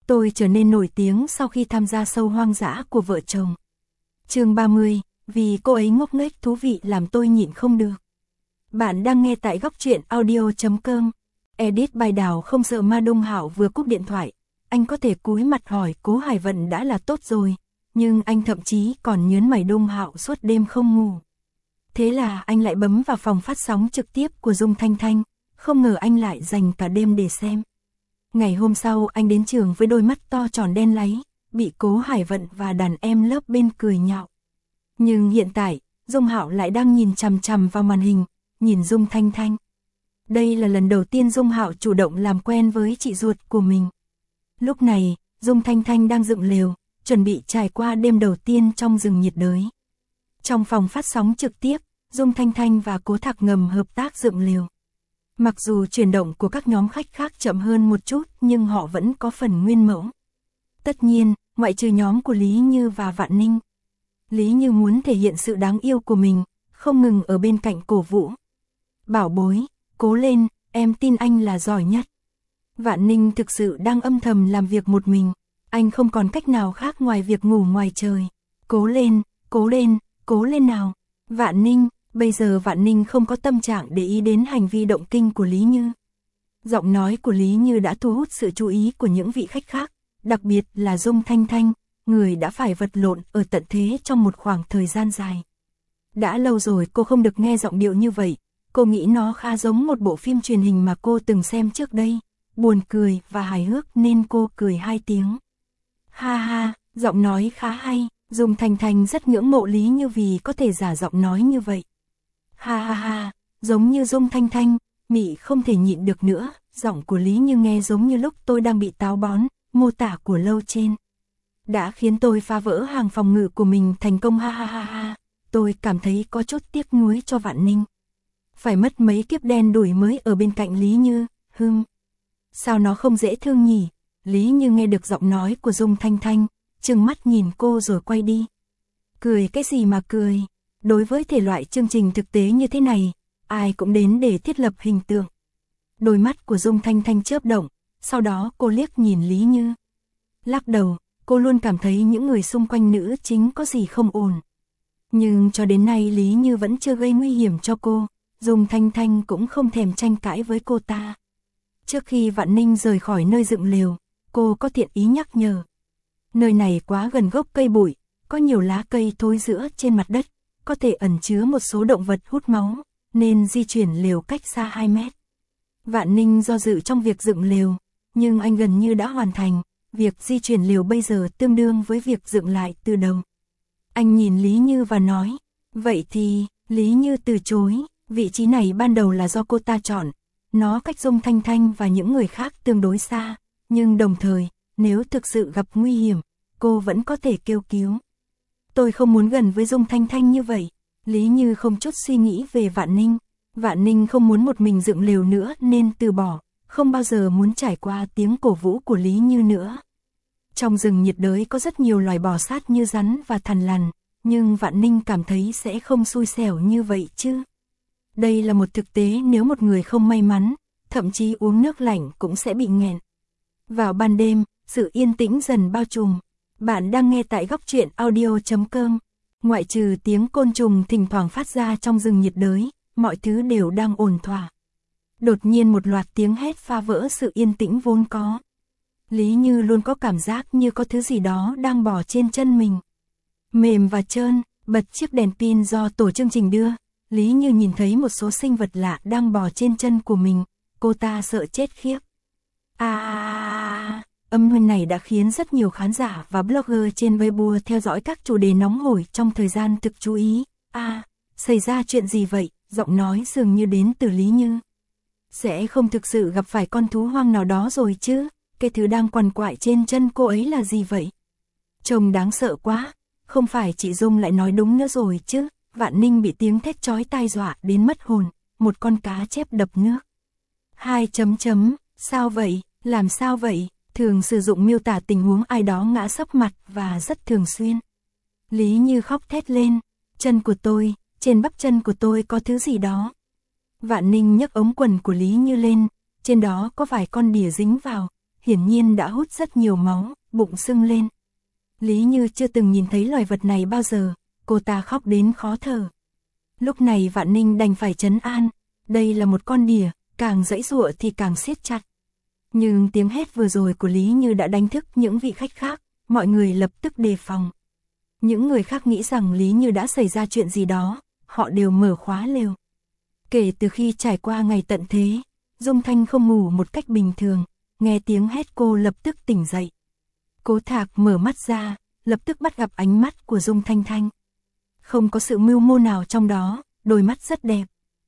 Tôi trở nên nổi tiếng sau khi tham gia show hoang dã của vợ chồng. Chương 30, vì cô ấy ngốc nghếch thú vị làm tôi nhịn không được. Bạn đang nghe tại góc truyện audio.com. Edit bài Đào không sợ ma. Đông Hạo vừa cúp điện thoại, anh có thể cúi mặt hỏi Cố Hải Vận đã là tốt rồi, nhưng anh thậm chí còn nhớn mày Đông Hạo suốt đêm không ngủ. Thế là anh lại bấm vào phòng phát sóng trực tiếp của Dung Thanh Thanh, không ngờ anh lại dành cả đêm để xem. Ngày hôm sau anh đến trường với đôi mắt to tròn đen láy, bị Cố Hải Vận và đàn em lớp bên cười nhạo. Nhưng hiện tại, Dung Hạo lại đang nhìn chằm chằm vào màn hình, nhìn Dung Thanh Thanh. Đây là lần đầu tiên Dung Hạo chủ động làm quen với chị ruột của mình. Lúc này, Dung Thanh Thanh đang dựng lều, chuẩn bị trải qua đêm đầu tiên trong rừng nhiệt đới. Trong phòng phát sóng trực tiếp, Dung Thanh Thanh và Cố Thạc ngầm hợp tác dựng lều. Mặc dù chuyển động của các nhóm khách khác chậm hơn một chút nhưng họ vẫn có phần nguyên mẫu. Tất nhiên, ngoại trừ nhóm của Lý Như và Vạn Ninh. Lý Như muốn thể hiện sự đáng yêu của mình, không ngừng ở bên cạnh cổ vũ. Bảo bối, cố lên, em tin anh là giỏi nhất. Vạn Ninh thực sự đang âm thầm làm việc một mình, anh không còn cách nào khác ngoài việc ngủ ngoài trời. Cố lên, cố lên, cố lên nào. Vạn Ninh, bây giờ Vạn Ninh không có tâm trạng để ý đến hành vi động kinh của Lý Như. Giọng nói của Lý Như đã thu hút sự chú ý của những vị khách khác, đặc biệt là Dung Thanh Thanh, người đã phải vật lộn ở tận thế trong một khoảng thời gian dài. Đã lâu rồi cô không được nghe giọng điệu như vậy, cô nghĩ nó khá giống một bộ phim truyền hình mà cô từng xem trước đây, buồn cười và hài hước nên cô cười 2 tiếng. Ha ha, giọng nói khá hay, Dung Thanh Thanh rất ngưỡng mộ Lý Như vì có thể giả giọng nói như vậy. Ha ha ha, giống như Dung Thanh Thanh, Mị không thể nhịn được nữa, giọng của Lý Như nghe giống như lúc tôi đang bị táo bón, mô tả của lâu trên. Đã khiến tôi phá vỡ hàng phòng ngự của mình thành công ha ha ha ha, tôi cảm thấy có chút tiếc nuối cho Vạn Ninh. Phải mất mấy kiếp đen đủi mới ở bên cạnh Lý Như, sao nó không dễ thương nhỉ? Lý Như nghe được giọng nói của Dung Thanh Thanh, trừng mắt nhìn cô rồi quay đi. Cười cái gì mà cười, đối với thể loại chương trình thực tế như thế này, ai cũng đến để thiết lập hình tượng. Đôi mắt của Dung Thanh Thanh chớp động, sau đó cô liếc nhìn Lý Như. Lắc đầu, cô luôn cảm thấy những người xung quanh nữ chính có gì không ổn. Nhưng cho đến nay Lý Như vẫn chưa gây nguy hiểm cho cô, Dung Thanh Thanh cũng không thèm tranh cãi với cô ta. Trước khi Vạn Ninh rời khỏi nơi dựng lều, cô có thiện ý nhắc nhở. Nơi này quá gần gốc cây bụi, có nhiều lá cây thối rữa trên mặt đất, có thể ẩn chứa một số động vật hút máu, nên di chuyển lều cách xa 2 mét. Vạn Ninh do dự trong việc dựng lều, nhưng anh gần như đã hoàn thành, việc di chuyển lều bây giờ tương đương với việc dựng lại từ đầu. Anh nhìn Lý Như và nói, vậy thì, Lý Như từ chối, vị trí này ban đầu là do cô ta chọn, nó cách Dung Thanh Thanh và những người khác tương đối xa, nhưng đồng thời, nếu thực sự gặp nguy hiểm, cô vẫn có thể kêu cứu. Tôi không muốn gần với Dung Thanh Thanh như vậy, Lý Như không chút suy nghĩ về Vạn Ninh. Vạn Ninh không muốn một mình dựng lều nữa nên từ bỏ, không bao giờ muốn trải qua tiếng cổ vũ của Lý Như nữa. Trong rừng nhiệt đới có rất nhiều loài bò sát như rắn và thằn lằn, nhưng Vạn Ninh cảm thấy sẽ không xui xẻo như vậy chứ. Đây là một thực tế, nếu một người không may mắn, thậm chí uống nước lạnh cũng sẽ bị nghẹn. Vào ban đêm, sự yên tĩnh dần bao trùm. Bạn đang nghe tại góc truyện audio.com. Ngoại trừ tiếng côn trùng thỉnh thoảng phát ra trong rừng nhiệt đới, mọi thứ đều đang ổn thỏa. Đột nhiên một loạt tiếng hét phá vỡ sự yên tĩnh vốn có. Lý Như luôn có cảm giác như có thứ gì đó đang bò trên chân mình. Mềm và trơn, bật chiếc đèn pin do tổ chương trình đưa, Lý Như nhìn thấy một số sinh vật lạ đang bò trên chân của mình, cô ta sợ chết khiếp. Âm thanh này đã khiến rất nhiều khán giả và blogger trên Weibo theo dõi các chủ đề nóng hổi trong thời gian thực chú ý. Xảy ra chuyện gì vậy? Giọng nói dường như đến từ Lý Như. Sẽ không thực sự gặp phải con thú hoang nào đó rồi chứ? Cái thứ đang quằn quại trên chân cô ấy là gì vậy? Trông đáng sợ quá, không phải chị Dung lại nói đúng nữa rồi chứ? Vạn Ninh bị tiếng thét chói tai dọa đến mất hồn, một con cá chép đập nước. Sao vậy? Làm sao vậy? Thường sử dụng miêu tả tình huống ai đó ngã sấp mặt và rất thường xuyên. Lý Như khóc thét lên, chân của tôi, trên bắp chân của tôi có thứ gì đó. Vạn Ninh nhấc ống quần của Lý Như lên, trên đó có vài con đỉa dính vào, hiển nhiên đã hút rất nhiều máu, bụng sưng lên. Lý Như chưa từng nhìn thấy loài vật này bao giờ, cô ta khóc đến khó thở. Lúc này Vạn Ninh đành phải trấn an, đây là một con đỉa, càng giãy giụa thì càng siết chặt. Nhưng tiếng hét vừa rồi của Lý Như đã đánh thức những vị khách khác, mọi người lập tức đề phòng. Những người khác nghĩ rằng Lý Như đã xảy ra chuyện gì đó, họ đều mở khóa lều. Kể từ khi trải qua ngày tận thế, Dung Thanh không ngủ một cách bình thường, nghe tiếng hét cô lập tức tỉnh dậy. Cố Thạc mở mắt ra, lập tức bắt gặp ánh mắt của Dung Thanh Thanh. Không có sự mưu mô nào trong đó, đôi mắt rất đẹp.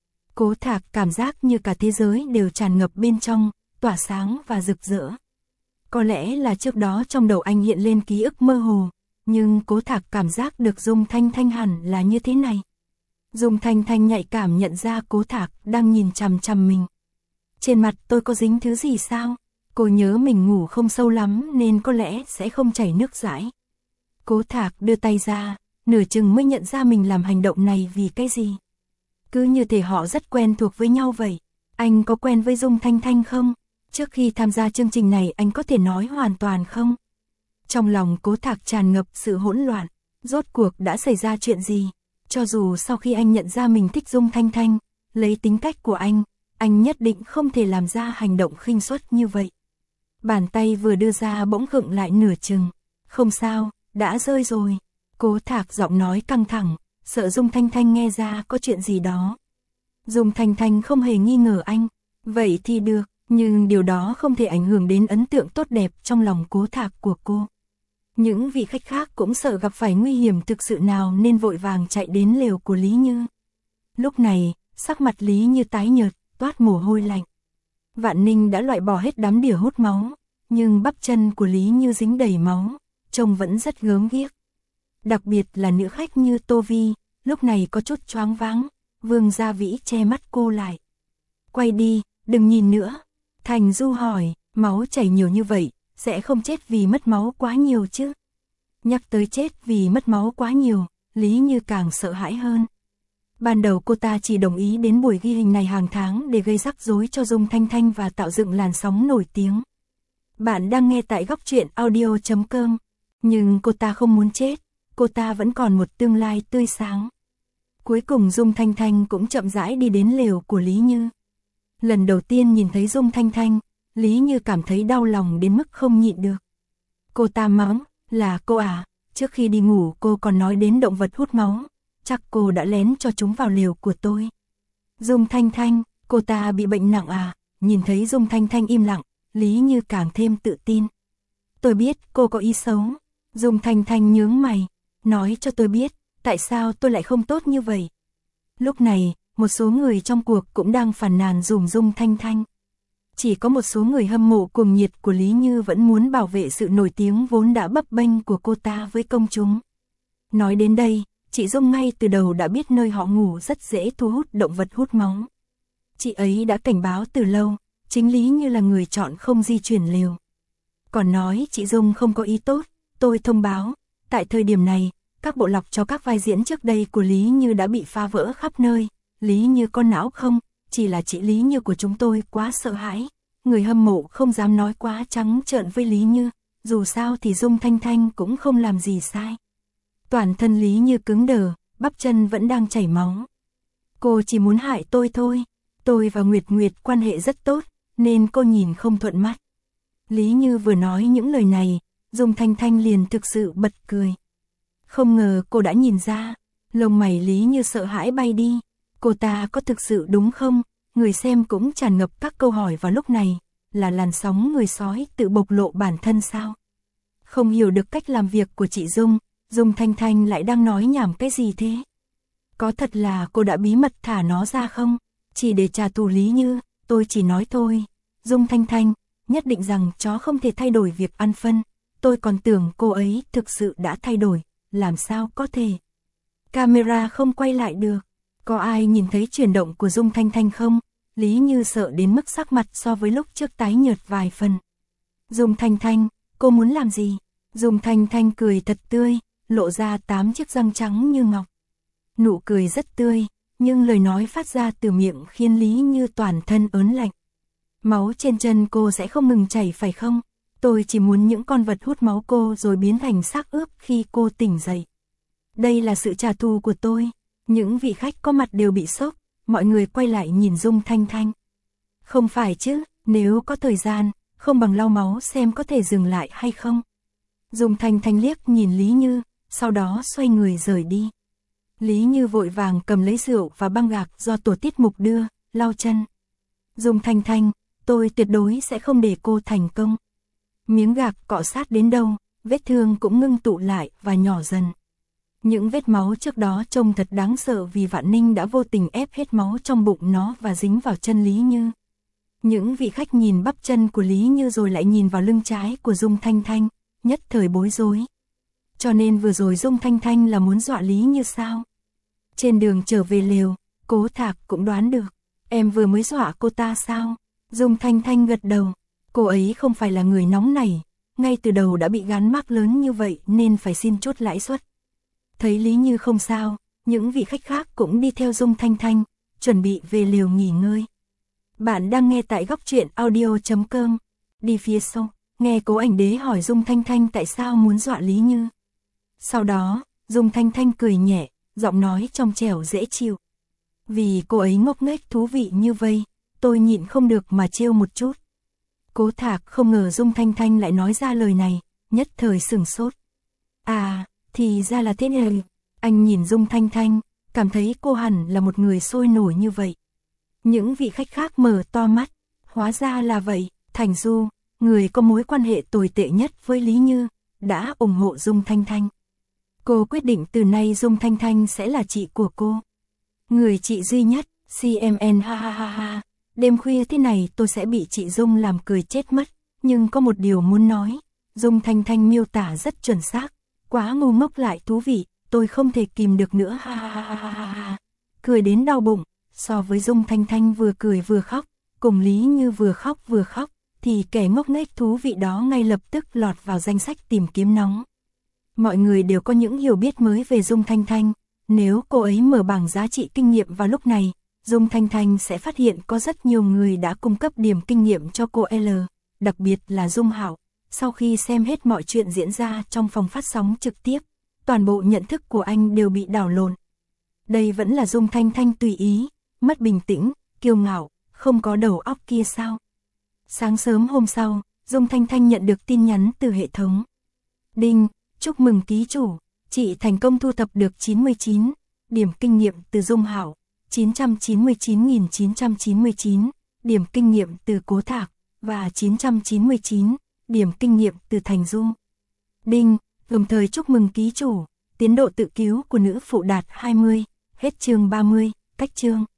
Cố Thạc cảm giác như cả thế giới đều tràn ngập bên trong, tỏa sáng và rực rỡ. Có lẽ là trước đó trong đầu anh hiện lên ký ức mơ hồ, nhưng Cố Thạc cảm giác được Dung Thanh Thanh hẳn là như thế này. Dung Thanh Thanh nhạy cảm nhận ra Cố Thạc đang nhìn chằm chằm mình. Trên mặt tôi có dính thứ gì sao? Cô nhớ mình ngủ không sâu lắm nên có lẽ sẽ không chảy nước dãi. Cố Thạc đưa tay ra, nửa chừng mới nhận ra mình làm hành động này vì cái gì. Cứ như thể họ rất quen thuộc với nhau vậy. Anh có quen với Dung Thanh Thanh không? Trước khi tham gia chương trình này anh có thể nói hoàn toàn không? Trong lòng Cố Thạc tràn ngập sự hỗn loạn. Rốt cuộc đã xảy ra chuyện gì? Cho dù sau khi anh nhận ra mình thích Dung Thanh Thanh, lấy tính cách của anh nhất định không thể làm ra hành động khinh suất như vậy. Bàn tay vừa đưa ra bỗng khựng lại nửa chừng. Không sao, đã rơi rồi. Cố Thạc giọng nói căng thẳng, sợ Dung Thanh Thanh nghe ra có chuyện gì đó. Dung Thanh Thanh không hề nghi ngờ anh. Vậy thì được, nhưng điều đó không thể ảnh hưởng đến ấn tượng tốt đẹp trong lòng Cố Thạc của cô. Những vị khách khác cũng sợ gặp phải nguy hiểm thực sự nào nên vội vàng chạy đến lều của Lý Như. Lúc này, sắc mặt Lý Như tái nhợt, toát mồ hôi lạnh. Vạn Ninh đã loại bỏ hết đám đỉa hút máu, nhưng bắp chân của Lý Như dính đầy máu, trông vẫn rất gớm ghiếc. Đặc biệt là nữ khách như Tô Vi, lúc này có chút choáng váng, Vương Gia Vĩ che mắt cô lại. Quay đi, đừng nhìn nữa. Thành Du hỏi, máu chảy nhiều như vậy, sẽ không chết vì mất máu quá nhiều chứ? Nhắc tới chết vì mất máu quá nhiều, Lý Như càng sợ hãi hơn. Ban đầu cô ta chỉ đồng ý đến buổi ghi hình này hàng tháng để gây rắc rối cho Dung Thanh Thanh và tạo dựng làn sóng nổi tiếng. Bạn đang nghe tại góc truyện audio.com. Nhưng cô ta không muốn chết, cô ta vẫn còn một tương lai tươi sáng. Cuối cùng Dung Thanh Thanh cũng chậm rãi đi đến lều của Lý Như. Lần đầu tiên nhìn thấy Dung Thanh Thanh, Lý Như cảm thấy đau lòng đến mức không nhịn được. Cô ta mắng, là cô à, trước khi đi ngủ cô còn nói đến động vật hút máu, chắc cô đã lén cho chúng vào lều của tôi. Dung Thanh Thanh, cô ta bị bệnh nặng à? Nhìn thấy Dung Thanh Thanh im lặng, Lý Như càng thêm tự tin. Tôi biết cô có ý xấu. Dung Thanh Thanh nhướng mày, nói cho tôi biết, tại sao tôi lại không tốt như vậy. Lúc này, một số người trong cuộc cũng đang phàn nàn dùm Dung Thanh Thanh. Chỉ có một số người hâm mộ cuồng nhiệt của Lý Như vẫn muốn bảo vệ sự nổi tiếng vốn đã bấp bênh của cô ta với công chúng. Nói đến đây, chị Dung ngay từ đầu đã biết nơi họ ngủ rất dễ thu hút động vật hút máu. Chị ấy đã cảnh báo từ lâu, chính Lý Như là người chọn không di chuyển lều. Còn nói chị Dung không có ý tốt, tôi thông báo, tại thời điểm này, các bộ lọc cho các vai diễn trước đây của Lý Như đã bị phá vỡ khắp nơi. Lý Như có não không? Chỉ là chị Lý Như của chúng tôi quá sợ hãi. Người hâm mộ không dám nói quá trắng trợn với Lý Như, dù sao thì Dung Thanh Thanh cũng không làm gì sai. Toàn thân Lý Như cứng đờ, bắp chân vẫn đang chảy máu. Cô chỉ muốn hại tôi thôi. Tôi và Nguyệt Nguyệt quan hệ rất tốt, nên cô nhìn không thuận mắt. Lý Như vừa nói những lời này, Dung Thanh Thanh liền thực sự bật cười. Không ngờ cô đã nhìn ra, lông mày Lý Như sợ hãi bay đi. Cô ta có thực sự đúng không? Người xem cũng tràn ngập các câu hỏi vào lúc này, là làn sóng người sói tự bộc lộ bản thân sao? Không hiểu được cách làm việc của chị Dung, Dung Thanh Thanh lại đang nói nhảm cái gì thế? Có thật là cô đã bí mật thả nó ra không? Chỉ để trả thù Lý Như, tôi chỉ nói thôi. Dung Thanh Thanh, nhất định rằng chó không thể thay đổi việc ăn phân. Tôi còn tưởng cô ấy thực sự đã thay đổi, làm sao có thể? Camera không quay lại được. Có ai nhìn thấy chuyển động của Dung Thanh Thanh không? Lý Như sợ đến mức sắc mặt so với lúc trước tái nhợt vài phần. Dung Thanh Thanh, cô muốn làm gì? Dung Thanh Thanh cười thật tươi, lộ ra 8 chiếc răng trắng như ngọc. Nụ cười rất tươi, nhưng lời nói phát ra từ miệng khiến Lý Như toàn thân ớn lạnh. Máu trên chân cô sẽ không ngừng chảy phải không? Tôi chỉ muốn những con vật hút máu cô rồi biến thành xác ướp khi cô tỉnh dậy. Đây là sự trả thù của tôi. Những vị khách có mặt đều bị sốc, mọi người quay lại nhìn Dung Thanh Thanh. Không phải chứ, nếu có thời gian, không bằng lau máu xem có thể dừng lại hay không. Dung Thanh Thanh liếc nhìn Lý Như, sau đó xoay người rời đi. Lý Như vội vàng cầm lấy rượu và băng gạc do tổ tiết mục đưa, lau chân. Dung Thanh Thanh, tôi tuyệt đối sẽ không để cô thành công. Miếng gạc cọ sát đến đâu, vết thương cũng ngưng tụ lại và nhỏ dần. Những vết máu trước đó trông thật đáng sợ vì Vạn Ninh đã vô tình ép hết máu trong bụng nó và dính vào chân Lý Như. Những vị khách nhìn bắp chân của Lý Như rồi lại nhìn vào lưng trái của Dung Thanh Thanh, nhất thời bối rối. Cho nên vừa rồi Dung Thanh Thanh là muốn dọa Lý Như sao? Trên đường trở về lều, Cố Thạc cũng đoán được. Em vừa mới dọa cô ta sao? Dung Thanh Thanh gật đầu. Cô ấy không phải là người nóng nảy, ngay từ đầu đã bị gán mác lớn như vậy nên phải xin chốt lãi suất. Thấy Lý Như không sao, những vị khách khác cũng đi theo Dung Thanh Thanh, chuẩn bị về lều nghỉ ngơi. Bạn đang nghe tại góc truyện audio.com. Đi phía sau, nghe Cố Ảnh Đế hỏi Dung Thanh Thanh tại sao muốn dọa Lý Như. Sau đó, Dung Thanh Thanh cười nhẹ, giọng nói trong trẻo dễ chịu. Vì cô ấy ngốc nghếch thú vị như vây, tôi nhịn không được mà trêu một chút. Cố Thạc không ngờ Dung Thanh Thanh lại nói ra lời này, nhất thời sửng sốt. À, thì ra là thế này. Anh nhìn Dung Thanh Thanh, cảm thấy cô hẳn là một người sôi nổi như vậy. Những vị khách khác mở to mắt, hóa ra là vậy. Thành Du, người có mối quan hệ tồi tệ nhất với Lý Như, đã ủng hộ Dung Thanh Thanh. Cô quyết định từ nay Dung Thanh Thanh sẽ là chị của cô. Người chị duy nhất, CMN ha ha ha ha. Đêm khuya thế này tôi sẽ bị chị Dung làm cười chết mất. Nhưng có một điều muốn nói. Dung Thanh Thanh miêu tả rất chuẩn xác. Quá ngu ngốc lại thú vị, tôi không thể kìm được nữa ha ha ha ha ha. Cười đến đau bụng. So với Dung Thanh Thanh vừa cười vừa khóc, cùng Lý Như vừa khóc, thì kẻ ngốc nghếch thú vị đó ngay lập tức lọt vào danh sách tìm kiếm nóng. Mọi người đều có những hiểu biết mới về Dung Thanh Thanh. Nếu cô ấy mở bảng giá trị kinh nghiệm vào lúc này, Dung Thanh Thanh sẽ phát hiện có rất nhiều người đã cung cấp điểm kinh nghiệm cho cô L, đặc biệt là Dung Hạo. Sau khi xem hết mọi chuyện diễn ra trong phòng phát sóng trực tiếp, toàn bộ nhận thức của anh đều bị đảo lộn. Đây vẫn là Dung Thanh Thanh tùy ý, mất bình tĩnh, kiêu ngạo, không có đầu óc kia sao? Sáng sớm hôm sau, Dung Thanh Thanh nhận được tin nhắn từ hệ thống. Đinh, chúc mừng ký chủ, chị thành công thu thập được 99 điểm kinh nghiệm từ Dung Hạo, 999.999 điểm kinh nghiệm từ Cố Thạc và 999 điểm kinh nghiệm từ Thành Du. Đinh, đồng thời chúc mừng ký chủ, tiến độ tự cứu của nữ phụ đạt 20, hết chương 30, cách chương.